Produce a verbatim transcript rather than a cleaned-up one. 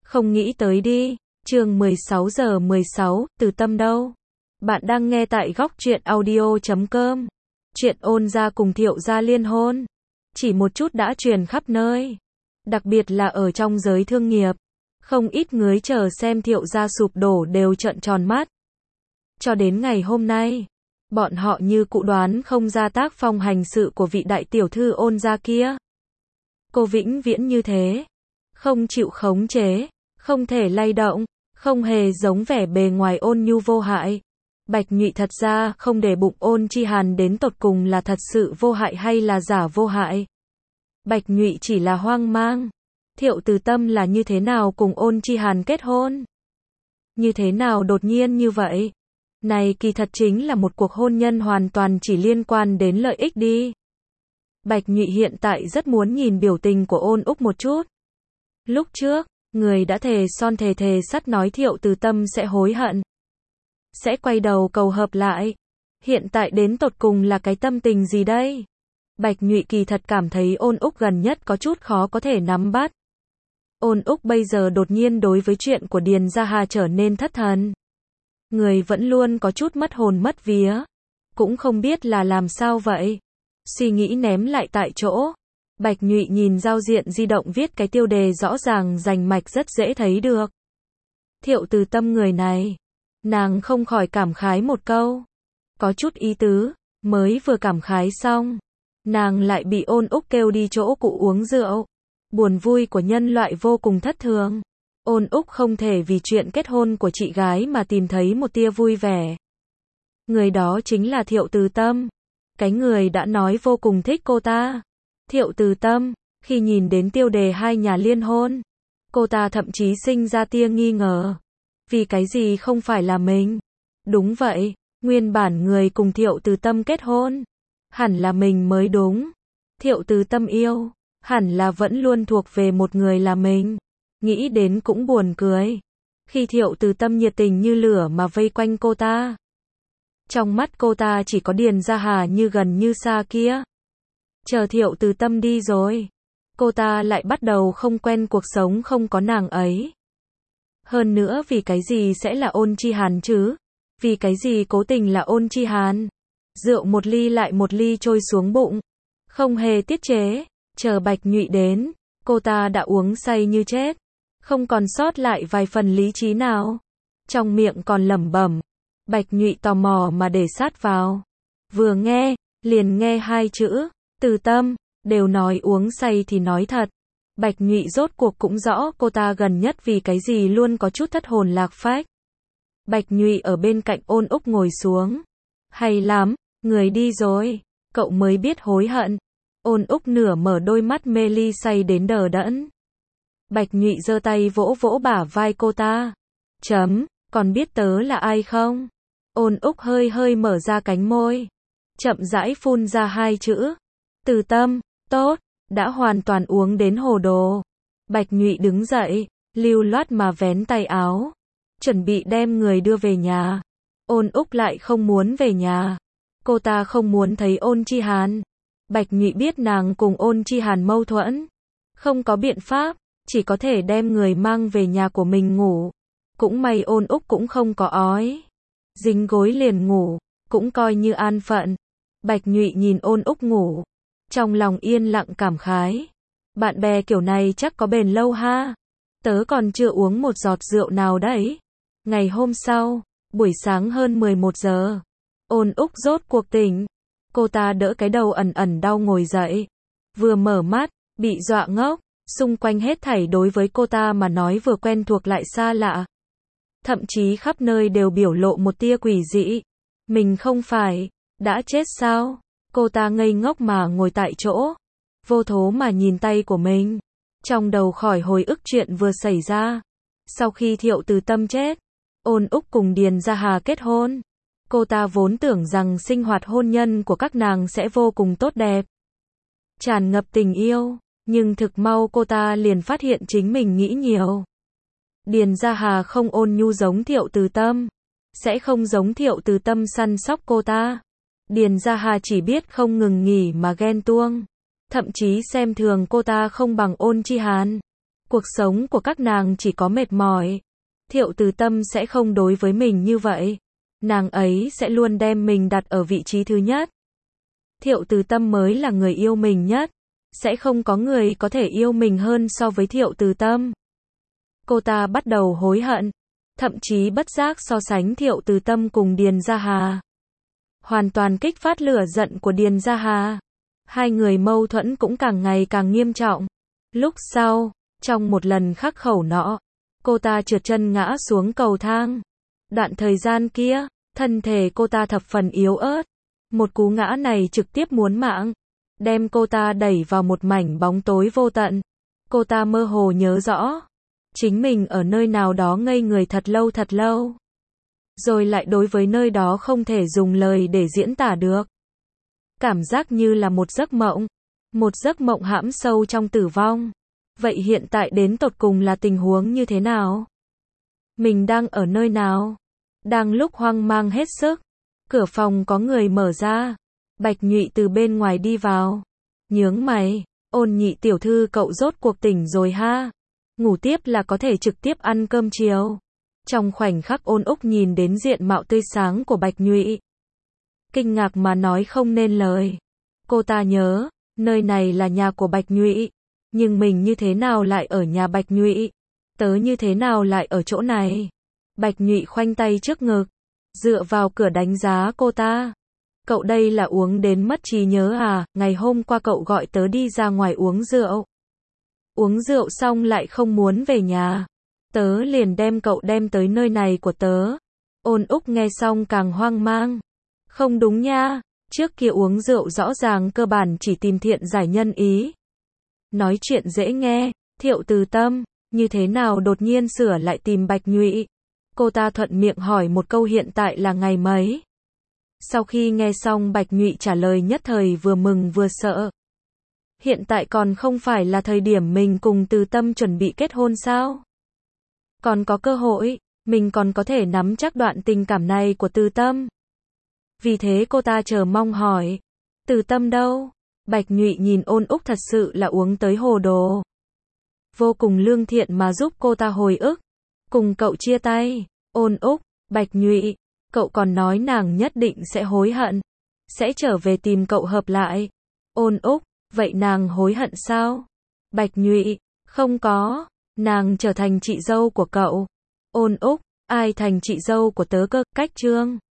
Không nghĩ tới đi. Chương mười sáu giờ mười sáu, Từ Tâm đâu? Bạn đang nghe tại góc truyện audio chấm com. Chuyện Ôn gia cùng Thiệu gia liên hôn, chỉ một chút đã truyền khắp nơi. Đặc biệt là ở trong giới thương nghiệp. Không ít người chờ xem Thiệu gia sụp đổ đều trợn tròn mắt. Cho đến ngày hôm nay, bọn họ như cụ đoán không ra tác phong hành sự của vị đại tiểu thư Ôn gia kia. Cô vĩnh viễn như thế, không chịu khống chế, không thể lay động, không hề giống vẻ bề ngoài ôn nhu vô hại. Bạch Nhụy thật ra không để bụng Ôn Chi Hàn đến tột cùng là thật sự vô hại hay là giả vô hại. Bạch Nhụy chỉ là hoang mang. Thiệu Từ Tâm là như thế nào cùng Ôn Chi Hàn kết hôn? Như thế nào đột nhiên như vậy? Này kỳ thật chính là một cuộc hôn nhân hoàn toàn chỉ liên quan đến lợi ích đi. Bạch Nhụy hiện tại rất muốn nhìn biểu tình của Ôn Úc một chút. Lúc trước, người đã thề son thề thề sắt nói Thiệu Từ Tâm sẽ hối hận, sẽ quay đầu cầu hợp lại. Hiện tại đến tột cùng là cái tâm tình gì đây? Bạch Nhụy kỳ thật cảm thấy Ôn Úc gần nhất có chút khó có thể nắm bắt. Ôn Úc bây giờ đột nhiên đối với chuyện của Điền Gia Hà trở nên thất thần. Người vẫn luôn có chút mất hồn mất vía. Cũng không biết là làm sao vậy. Suy nghĩ ném lại tại chỗ. Bạch Nhụy nhìn giao diện di động viết cái tiêu đề rõ ràng rành mạch rất dễ thấy được. Thiệu Từ Tâm người này. Nàng không khỏi cảm khái một câu. Có chút ý tứ, mới vừa cảm khái xong. Nàng lại bị Ôn Úc kêu đi chỗ cụ uống rượu. Buồn vui của nhân loại vô cùng thất thường. Ôn Úc không thể vì chuyện kết hôn của chị gái mà tìm thấy một tia vui vẻ. Người đó chính là Thiệu Từ Tâm. Cái người đã nói vô cùng thích cô ta. Thiệu Từ Tâm, khi nhìn đến tiêu đề hai nhà liên hôn, cô ta thậm chí sinh ra tia nghi ngờ. Vì cái gì không phải là mình? Đúng vậy, nguyên bản người cùng Thiệu Từ Tâm kết hôn, hẳn là mình mới đúng. Thiệu Từ Tâm yêu, hẳn là vẫn luôn thuộc về một người là mình. Nghĩ đến cũng buồn cười. Khi Thiệu Từ Tâm nhiệt tình như lửa mà vây quanh cô ta. Trong mắt cô ta chỉ có Điền Gia Hà như gần như xa kia. Chờ Thiệu Từ Tâm đi rồi, cô ta lại bắt đầu không quen cuộc sống không có nàng ấy. Hơn nữa vì cái gì sẽ là Ôn Chi Hàn chứ? Vì cái gì cố tình là Ôn Chi Hàn? Rượu một ly lại một ly trôi xuống bụng, không hề tiết chế. Chờ Bạch Nhụy đến, cô ta đã uống say như chết, không còn sót lại vài phần lý trí nào. Trong miệng còn lẩm bẩm. Bạch Nhụy tò mò mà để sát vào. Vừa nghe, liền nghe hai chữ, Từ Tâm, đều nói uống say thì nói thật. Bạch Nhụy rốt cuộc cũng rõ cô ta gần nhất vì cái gì luôn có chút thất hồn lạc phách. Bạch Nhụy ở bên cạnh Ôn Úc ngồi xuống. Hay lắm, người đi rồi, cậu mới biết hối hận. Ôn Úc nửa mở đôi mắt mê ly say đến đờ đẫn. Bạch Nhụy giơ tay vỗ vỗ bả vai cô ta. Chấm, còn biết tớ là ai không? Ôn Úc hơi hơi mở ra cánh môi, chậm rãi phun ra hai chữ. Từ Tâm, tốt, đã hoàn toàn uống đến hồ đồ. Bạch Nhụy đứng dậy, lưu loát mà vén tay áo, chuẩn bị đem người đưa về nhà. Ôn Úc lại không muốn về nhà. Cô ta không muốn thấy Ôn Chi Hàn. Bạch Nhụy biết nàng cùng Ôn Chi Hàn mâu thuẫn, không có biện pháp, chỉ có thể đem người mang về nhà của mình ngủ. Cũng may Ôn Úc cũng không có ói, dính gối liền ngủ, cũng coi như an phận. Bạch Nhụy nhìn Ôn Úc ngủ, trong lòng yên lặng cảm khái. Bạn bè kiểu này chắc có bền lâu ha. Tớ còn chưa uống một giọt rượu nào đấy. Ngày hôm sau, buổi sáng hơn mười một giờ, Ôn Úc rốt cuộc tỉnh. Cô ta đỡ cái đầu ẩn ẩn đau ngồi dậy. Vừa mở mắt, bị dọa ngốc. Xung quanh hết thảy đối với cô ta mà nói vừa quen thuộc lại xa lạ. Thậm chí khắp nơi đều biểu lộ một tia quỷ dị. Mình không phải đã chết sao? Cô ta ngây ngốc mà ngồi tại chỗ, vô thố mà nhìn tay của mình. Trong đầu khỏi hồi ức chuyện vừa xảy ra. Sau khi Thiệu Từ Tâm chết, Ôn Úc cùng Điền Gia Hà kết hôn. Cô ta vốn tưởng rằng sinh hoạt hôn nhân của các nàng sẽ vô cùng tốt đẹp, tràn ngập tình yêu. Nhưng thực mau cô ta liền phát hiện chính mình nghĩ nhiều. Điền Gia Hà không ôn nhu giống Thiệu Từ Tâm, sẽ không giống Thiệu Từ Tâm săn sóc cô ta. Điền Gia Hà chỉ biết không ngừng nghỉ mà ghen tuông, thậm chí xem thường cô ta không bằng Ôn Chi Hàn. Cuộc sống của các nàng chỉ có mệt mỏi. Thiệu Từ Tâm sẽ không đối với mình như vậy. Nàng ấy sẽ luôn đem mình đặt ở vị trí thứ nhất. Thiệu Từ Tâm mới là người yêu mình nhất. Sẽ không có người có thể yêu mình hơn so với Thiệu Từ Tâm. Cô ta bắt đầu hối hận. Thậm chí bất giác so sánh Thiệu Từ Tâm cùng Điền Gia Hà. Hoàn toàn kích phát lửa giận của Điền Gia Hà. Hai người mâu thuẫn cũng càng ngày càng nghiêm trọng. Lúc sau, trong một lần khắc khẩu nọ, cô ta trượt chân ngã xuống cầu thang. Đoạn thời gian kia, thân thể cô ta thập phần yếu ớt. Một cú ngã này trực tiếp muốn mạng, đem cô ta đẩy vào một mảnh bóng tối vô tận. Cô ta mơ hồ nhớ rõ, chính mình ở nơi nào đó ngây người thật lâu thật lâu. Rồi lại đối với nơi đó không thể dùng lời để diễn tả được. Cảm giác như là một giấc mộng. Một giấc mộng hãm sâu trong tử vong. Vậy hiện tại đến tột cùng là tình huống như thế nào? Mình đang ở nơi nào? Đang lúc hoang mang hết sức. Cửa phòng có người mở ra. Bạch Nhụy từ bên ngoài đi vào. Nhướng mày. Ôn Nhị tiểu thư cậu rốt cuộc tỉnh rồi ha. Ngủ tiếp là có thể trực tiếp ăn cơm chiều. Trong khoảnh khắc Ôn Úc nhìn đến diện mạo tươi sáng của Bạch Nhụy. Kinh ngạc mà nói không nên lời. Cô ta nhớ, nơi này là nhà của Bạch Nhụy. Nhưng mình như thế nào lại ở nhà Bạch Nhụy? Tớ như thế nào lại ở chỗ này? Bạch Nhụy khoanh tay trước ngực. Dựa vào cửa đánh giá cô ta. Cậu đây là uống đến mất trí nhớ à? Ngày hôm qua cậu gọi tớ đi ra ngoài uống rượu. Uống rượu xong lại không muốn về nhà. Tớ liền đem cậu đem tới nơi này của tớ. Ôn Úc nghe xong càng hoang mang. Không đúng nha, trước kia uống rượu rõ ràng cơ bản chỉ tìm thiện giải nhân ý. Nói chuyện dễ nghe, Thiệu Từ Tâm, như thế nào đột nhiên sửa lại tìm Bạch Nhụy? Cô ta thuận miệng hỏi một câu hiện tại là ngày mấy? Sau khi nghe xong Bạch Nhụy trả lời nhất thời vừa mừng vừa sợ. Hiện tại còn không phải là thời điểm mình cùng Từ Tâm chuẩn bị kết hôn sao? Còn có cơ hội, mình còn có thể nắm chắc đoạn tình cảm này của Từ Tâm. Vì thế cô ta chờ mong hỏi, Từ Tâm đâu? Bạch Nhụy nhìn Ôn Úc thật sự là uống tới hồ đồ. Vô cùng lương thiện mà giúp cô ta hồi ức. Cùng cậu chia tay. Ôn Úc, Bạch Nhụy, cậu còn nói nàng nhất định sẽ hối hận. Sẽ trở về tìm cậu hợp lại. Ôn Úc, vậy nàng hối hận sao? Bạch Nhụy, không có. Nàng trở thành chị dâu của cậu. Ôn Úc, ai thành chị dâu của tớ cơ? Cách Trương.